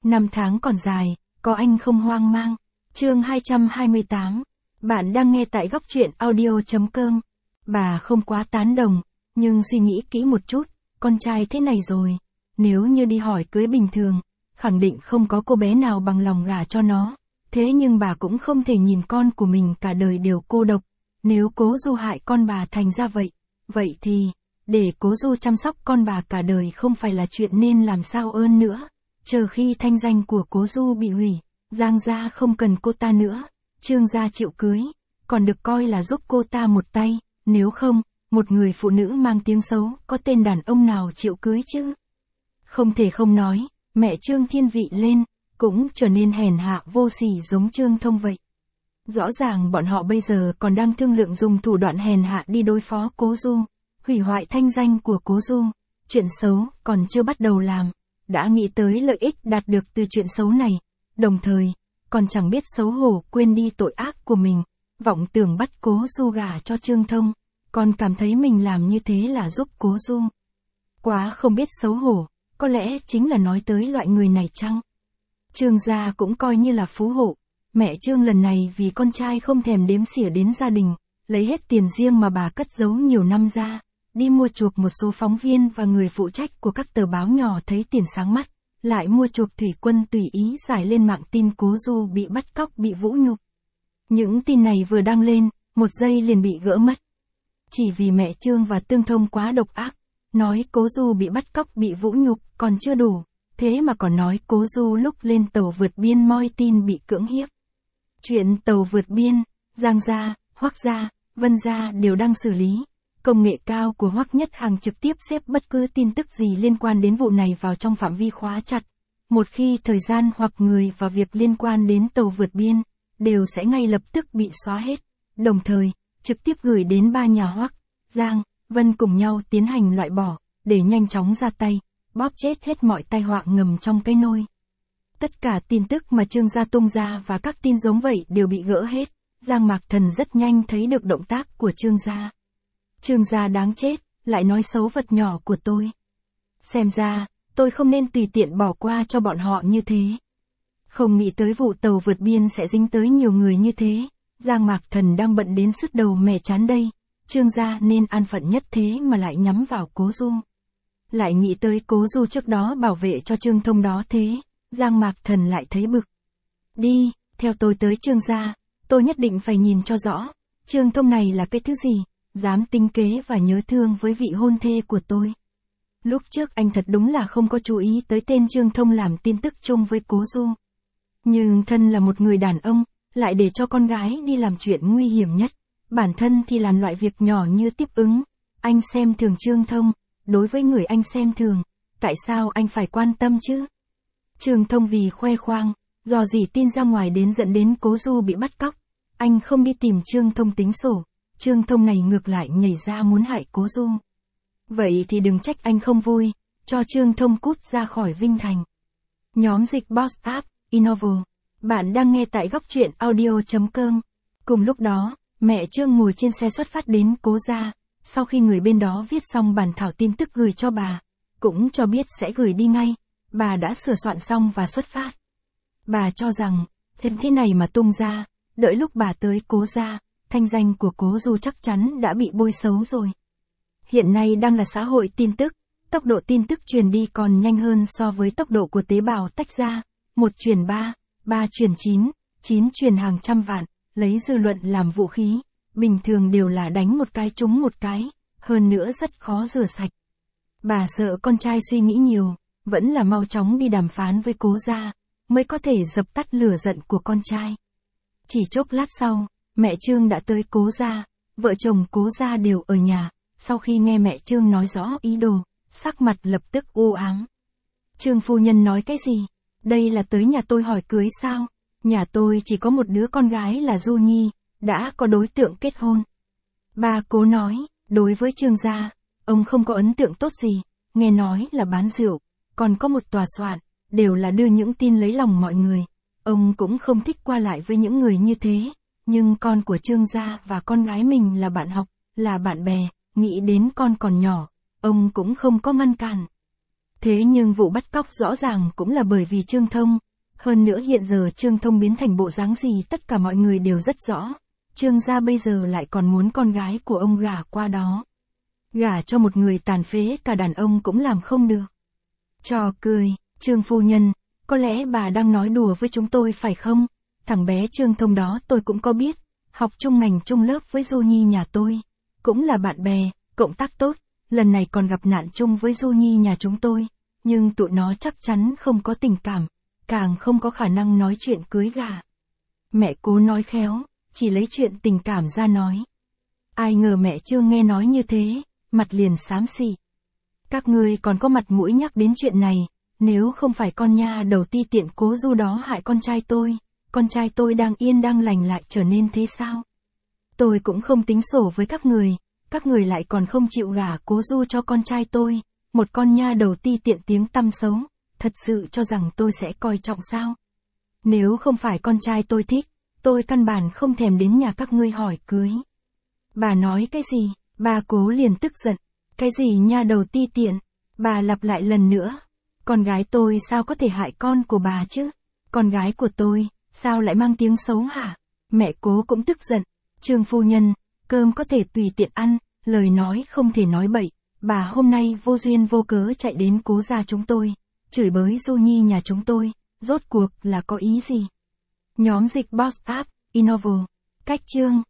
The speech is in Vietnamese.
Năm tháng còn dài, có anh không hoang mang. Chương 228. Bạn đang nghe tại góc truyện audio.com. Bà không quá tán đồng, nhưng suy nghĩ kỹ một chút, con trai thế này rồi, nếu như đi hỏi cưới bình thường, khẳng định không có cô bé nào bằng lòng gả cho nó. Thế nhưng bà cũng không thể nhìn con của mình cả đời đều cô độc. Nếu Cố Du hại con bà thành ra vậy thì, để Cố Du chăm sóc con bà cả đời không phải là chuyện nên làm sao ơn nữa. Chờ khi thanh danh của Cố Du bị hủy, Giang gia không cần cô ta nữa, Trương gia chịu cưới, còn được coi là giúp cô ta một tay, nếu không, một người phụ nữ mang tiếng xấu, có tên đàn ông nào chịu cưới chứ? Không thể không nói, mẹ Trương thiên vị lên, cũng trở nên hèn hạ vô sỉ giống Trương Thông vậy. Rõ ràng bọn họ bây giờ còn đang thương lượng dùng thủ đoạn hèn hạ đi đối phó Cố Du, hủy hoại thanh danh của Cố Du. Chuyện xấu còn chưa bắt đầu làm, đã nghĩ tới lợi ích đạt được từ chuyện xấu này, đồng thời, còn chẳng biết xấu hổ quên đi tội ác của mình, vọng tưởng bắt Cố Du gả cho Trương Thông, còn cảm thấy mình làm như thế là giúp Cố Du. Quá không biết xấu hổ, có lẽ chính là nói tới loại người này chăng? Trương gia cũng coi như là phú hộ. Mẹ Trương lần này vì con trai không thèm đếm xỉa đến gia đình, lấy hết tiền riêng mà bà cất giấu nhiều năm ra, đi mua chuộc một số phóng viên và người phụ trách của các tờ báo nhỏ thấy tiền sáng mắt, lại mua chuộc Thủy Quân tùy ý giải lên mạng tin Cố Du bị bắt cóc bị vũ nhục. Những tin này vừa đăng lên, một giây liền bị gỡ mất. Chỉ vì mẹ Trương và Tương Thông quá độc ác, nói Cố Du bị bắt cóc bị vũ nhục còn chưa đủ, thế mà còn nói Cố Du lúc lên tàu vượt biên moi tin bị cưỡng hiếp. Chuyện tàu vượt biên, Giang gia, Hoắc gia, Vân gia đều đang xử lý. Công nghệ cao của Hoắc Nhất Hằng trực tiếp xếp bất cứ tin tức gì liên quan đến vụ này vào trong phạm vi khóa chặt. Một khi thời gian hoặc người và việc liên quan đến tàu vượt biên, đều sẽ ngay lập tức bị xóa hết. Đồng thời, trực tiếp gửi đến ba nhà Hoắc, Giang, Vân cùng nhau tiến hành loại bỏ, để nhanh chóng ra tay, bóp chết hết mọi tai họa ngầm trong cái nôi. Tất cả tin tức mà Trương gia tung ra và các tin giống vậy đều bị gỡ hết. Giang Mạc Thần rất nhanh thấy được động tác của Trương gia. Trương gia đáng chết, lại nói xấu vật nhỏ của tôi. Xem ra, tôi không nên tùy tiện bỏ qua cho bọn họ như thế. Không nghĩ tới vụ tàu vượt biên sẽ dính tới nhiều người như thế. Giang Mạc Thần đang bận đến sứt đầu mẻ chán đây. Trương gia nên an phận nhất thế mà lại nhắm vào Cố Du. Lại nghĩ tới Cố Du trước đó bảo vệ cho Trương Thông đó thế. Giang Mạc Thần lại thấy bực. Đi, theo tôi tới Trương gia, tôi nhất định phải nhìn cho rõ, Trương Thông này là cái thứ gì, dám tính kế và nhớ thương với vị hôn thê của tôi. Lúc trước anh thật đúng là không có chú ý tới tên Trương Thông làm tin tức chung với Cố Du. Nhưng thân là một người đàn ông, lại để cho con gái đi làm chuyện nguy hiểm nhất, bản thân thì làm loại việc nhỏ như tiếp ứng. Anh xem thường Trương Thông, đối với người anh xem thường, tại sao anh phải quan tâm chứ? Trương Thông vì khoe khoang, dò dỉ tin ra ngoài đến dẫn đến Cố Du bị bắt cóc. Anh không đi tìm Trương Thông tính sổ, Trương Thông này ngược lại nhảy ra muốn hại Cố Du. Vậy thì đừng trách anh không vui, cho Trương Thông cút ra khỏi Vinh Thành. Nhóm dịch Boss App, Innovo. Bạn đang nghe tại góc truyện audio.com. Cùng lúc đó, mẹ Trương ngồi trên xe xuất phát đến Cố gia, sau khi người bên đó viết xong bản thảo tin tức gửi cho bà, cũng cho biết sẽ gửi đi ngay. Bà đã sửa soạn xong và xuất phát. Bà cho rằng, thêm thế này mà tung ra, đợi lúc bà tới Cố gia, thanh danh của Cố Du chắc chắn đã bị bôi xấu rồi. Hiện nay đang là xã hội tin tức, tốc độ tin tức truyền đi còn nhanh hơn so với tốc độ của tế bào tách ra. 1 truyền 3, 3 truyền 9, 9 truyền hàng trăm vạn, lấy dư luận làm vũ khí, bình thường đều là đánh một cái trúng một cái, hơn nữa rất khó rửa sạch. Bà sợ con trai suy nghĩ nhiều, vẫn là mau chóng đi đàm phán với Cố gia, mới có thể dập tắt lửa giận của con trai. Chỉ chốc lát sau, mẹ Trương đã tới Cố gia, vợ chồng Cố gia đều ở nhà, sau khi nghe mẹ Trương nói rõ ý đồ, sắc mặt lập tức u ám. Trương phu nhân nói cái gì? Đây là tới nhà tôi hỏi cưới sao? Nhà tôi chỉ có một đứa con gái là Du Nhi, đã có đối tượng kết hôn. Bà Cố nói, đối với Trương gia, ông không có ấn tượng tốt gì, nghe nói là bán rượu, còn có một tòa soạn, đều là đưa những tin lấy lòng mọi người. Ông cũng không thích qua lại với những người như thế, nhưng con của Trương gia và con gái mình là bạn học, là bạn bè, nghĩ đến con còn nhỏ, ông cũng không có ngăn cản. Thế nhưng vụ bắt cóc rõ ràng cũng là bởi vì Trương Thông. Hơn nữa hiện giờ Trương Thông biến thành bộ dáng gì tất cả mọi người đều rất rõ. Trương gia bây giờ lại còn muốn con gái của ông gả qua đó. Gả cho một người tàn phế cả đàn ông cũng làm không được. Trò cười, Trương phu nhân, có lẽ bà đang nói đùa với chúng tôi phải không? Thằng bé Trương Thông đó tôi cũng có biết, học chung ngành chung lớp với Du Nhi nhà tôi. Cũng là bạn bè, cộng tác tốt, lần này còn gặp nạn chung với Du Nhi nhà chúng tôi. Nhưng tụi nó chắc chắn không có tình cảm, càng không có khả năng nói chuyện cưới gả. Mẹ Cố nói khéo, chỉ lấy chuyện tình cảm ra nói. Ai ngờ mẹ Trương nghe nói như thế, mặt liền xám xị. Các ngươi còn có mặt mũi nhắc đến chuyện này, nếu không phải con nha đầu ti tiện Cố Du đó hại con trai tôi đang yên đang lành lại trở nên thế sao? Tôi cũng không tính sổ với các người lại còn không chịu gả Cố Du cho con trai tôi, một con nha đầu ti tiện tiếng tăm xấu, thật sự cho rằng tôi sẽ coi trọng sao? Nếu không phải con trai tôi thích, tôi căn bản không thèm đến nhà các ngươi hỏi cưới. Bà nói cái gì? Bà Cố liền tức giận. Cái gì nha đầu ti tiện? Bà lặp lại lần nữa. Con gái tôi sao có thể hại con của bà chứ? Con gái của tôi, sao lại mang tiếng xấu hả? Mẹ Cố cũng tức giận. Trương phu nhân, cơm có thể tùy tiện ăn, lời nói không thể nói bậy. Bà hôm nay vô duyên vô cớ chạy đến Cố gia chúng tôi, chửi bới Du Nhi nhà chúng tôi, rốt cuộc là có ý gì? Nhóm dịch Boss App, Innovo, cách chương.